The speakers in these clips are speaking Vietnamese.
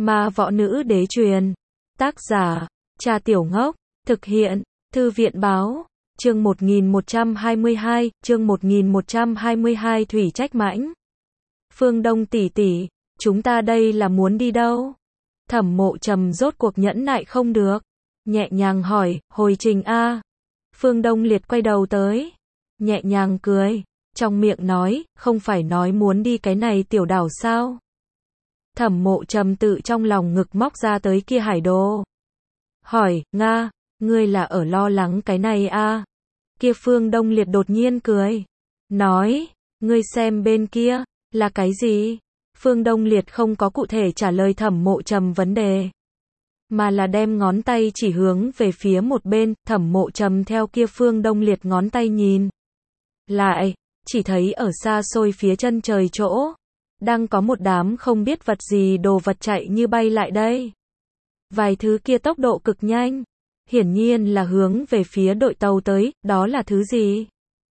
Ma võ nữ đế truyền. Tác giả, Cha Tiểu Ngốc. Thực hiện, Thư viện báo. Chương 1122, Thủy Trách Mãnh. Phương Đông tỷ tỷ, chúng ta đây là muốn đi đâu? Thẩm Mộ Trầm rốt cuộc nhẫn nại không được, nhẹ nhàng hỏi, hồi trình a. Phương Đông Liệt quay đầu tới, nhẹ nhàng cười, trong miệng nói, không phải nói muốn đi cái này tiểu đảo sao? Thẩm Mộ Trầm tự trong lòng ngực móc ra tới kia hải đồ. Hỏi, Nga, ngươi là ở lo lắng cái này a? Kia Phương Đông Liệt đột nhiên cười, nói, ngươi xem bên kia, là cái gì? Phương Đông Liệt không có cụ thể trả lời Thẩm Mộ Trầm vấn đề, mà là đem ngón tay chỉ hướng về phía một bên. Thẩm Mộ Trầm theo kia Phương Đông Liệt ngón tay nhìn lại, chỉ thấy ở xa xôi phía chân trời chỗ, đang có một đám không biết vật gì đồ vật chạy như bay lại đây. Vài thứ kia tốc độ cực nhanh, hiển nhiên là hướng về phía đội tàu tới, đó là thứ gì?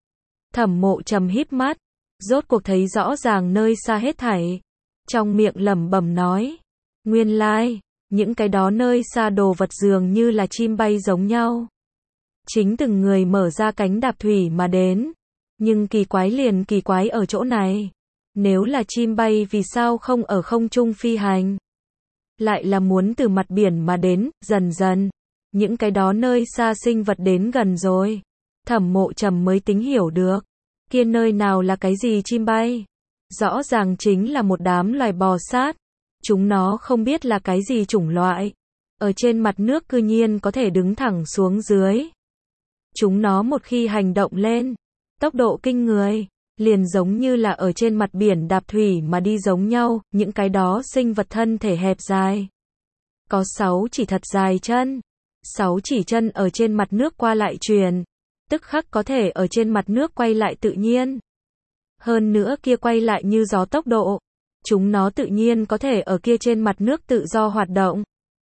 Thẩm Mộ Trầm híp mắt, rốt cuộc thấy rõ ràng nơi xa hết thảy, trong miệng lẩm bẩm nói, nguyên lai, những cái đó nơi xa đồ vật dường như là chim bay giống nhau. Chính từng người mở ra cánh đạp thủy mà đến, nhưng kỳ quái liền kỳ quái ở chỗ này. Nếu là chim bay vì sao không ở không trung phi hành? Lại là muốn từ mặt biển mà đến, dần dần. Những cái đó nơi xa sinh vật đến gần rồi. Thẩm Mộ Trầm mới tính hiểu được. Kia nơi nào là cái gì chim bay? Rõ ràng chính là một đám loài bò sát. Chúng nó không biết là cái gì chủng loại. Ở trên mặt nước cư nhiên có thể đứng thẳng xuống dưới. Chúng nó một khi hành động lên, tốc độ kinh người, liền giống như là ở trên mặt biển đạp thủy mà đi giống nhau. Những cái đó sinh vật thân thể hẹp dài, có 6 chỉ thật dài chân. 6 chỉ chân ở trên mặt nước qua lại truyền, tức khắc có thể ở trên mặt nước quay lại tự nhiên. Hơn nữa kia quay lại như gió tốc độ, chúng nó tự nhiên có thể ở kia trên mặt nước tự do hoạt động.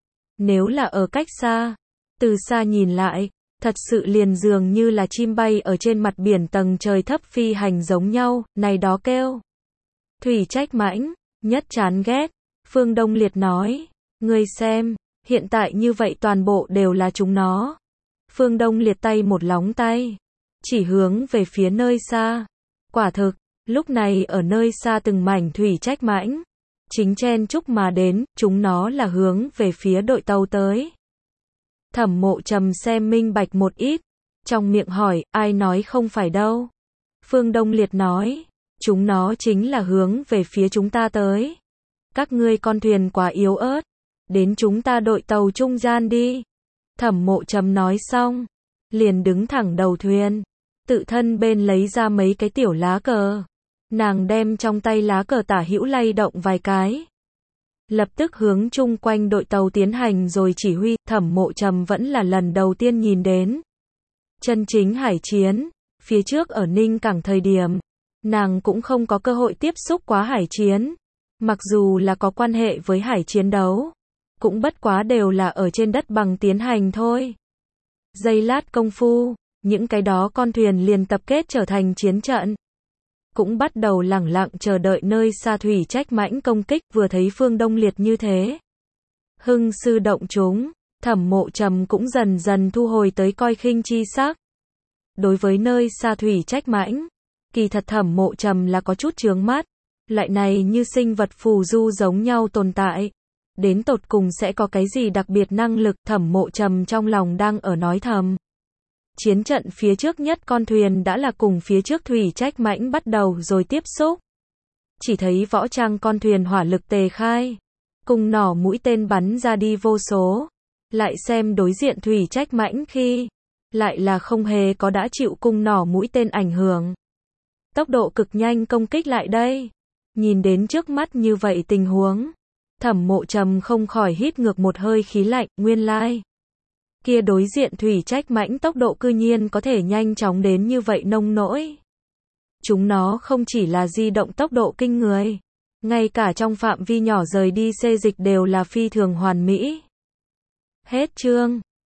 Nếu là ở cách xa, từ xa nhìn lại, thật sự liền dường như là chim bay ở trên mặt biển tầng trời thấp phi hành giống nhau. Này đó kêu Thủy Trách Mãnh, nhất chán ghét. Phương Đông Liệt nói, ngươi xem, hiện tại như vậy toàn bộ đều là chúng nó. Phương Đông Liệt tay một lóng tay, chỉ hướng về phía nơi xa. Quả thực, lúc này ở nơi xa từng mảnh Thủy Trách Mãnh chính chen chúc mà đến, chúng nó là hướng về phía đội tàu tới. Thẩm Mộ Trầm xem minh bạch một ít, trong miệng hỏi, ai nói không phải đâu? Phương Đông Liệt nói, chúng nó chính là hướng về phía chúng ta tới. Các ngươi con thuyền quá yếu ớt, đến chúng ta đội tàu trung gian đi. Thẩm Mộ Trầm nói xong, liền đứng thẳng đầu thuyền, tự thân bên lấy ra mấy cái tiểu lá cờ. Nàng đem trong tay lá cờ tả hữu lay động vài cái, lập tức hướng chung quanh đội tàu tiến hành rồi chỉ huy. Thẩm Mộ Trầm vẫn là lần đầu tiên nhìn đến chân chính hải chiến. Phía trước ở Ninh Cảng thời điểm, nàng cũng không có cơ hội tiếp xúc quá hải chiến. Mặc dù là có quan hệ với hải chiến đấu, cũng bất quá đều là ở trên đất bằng tiến hành thôi. Giây lát công phu, những cái đó con thuyền liền tập kết trở thành chiến trận, cũng bắt đầu lẳng lặng chờ đợi nơi xa Thủy Trách Mãnh công kích. Vừa thấy Phương Đông Liệt như thế, hưng sư động chúng, Thẩm Mộ Trầm cũng dần dần thu hồi tới coi khinh chi sắc. Đối với nơi xa Thủy Trách Mãnh, kỳ thật Thẩm Mộ Trầm là có chút chướng mắt. Loại này như sinh vật phù du giống nhau tồn tại, đến tột cùng sẽ có cái gì đặc biệt năng lực? Thẩm Mộ Trầm trong lòng đang ở nói thầm. Chiến trận phía trước nhất con thuyền đã là cùng phía trước Thủy Trách Mãnh bắt đầu rồi tiếp xúc. Chỉ thấy võ trang con thuyền hỏa lực tề khai, cung nỏ mũi tên bắn ra đi vô số. Lại xem đối diện Thủy Trách Mãnh khi, lại là không hề có đã chịu cung nỏ mũi tên ảnh hưởng. Tốc độ cực nhanh công kích lại đây. Nhìn đến trước mắt như vậy tình huống, Thẩm Mộ Trầm không khỏi hít ngược một hơi khí lạnh. Nguyên lai, kia đối diện Thủy Trách Mãnh tốc độ cư nhiên có thể nhanh chóng đến như vậy nông nỗi. Chúng nó không chỉ là di động tốc độ kinh người, ngay cả trong phạm vi nhỏ rời đi xê dịch đều là phi thường hoàn mỹ. Hết chương.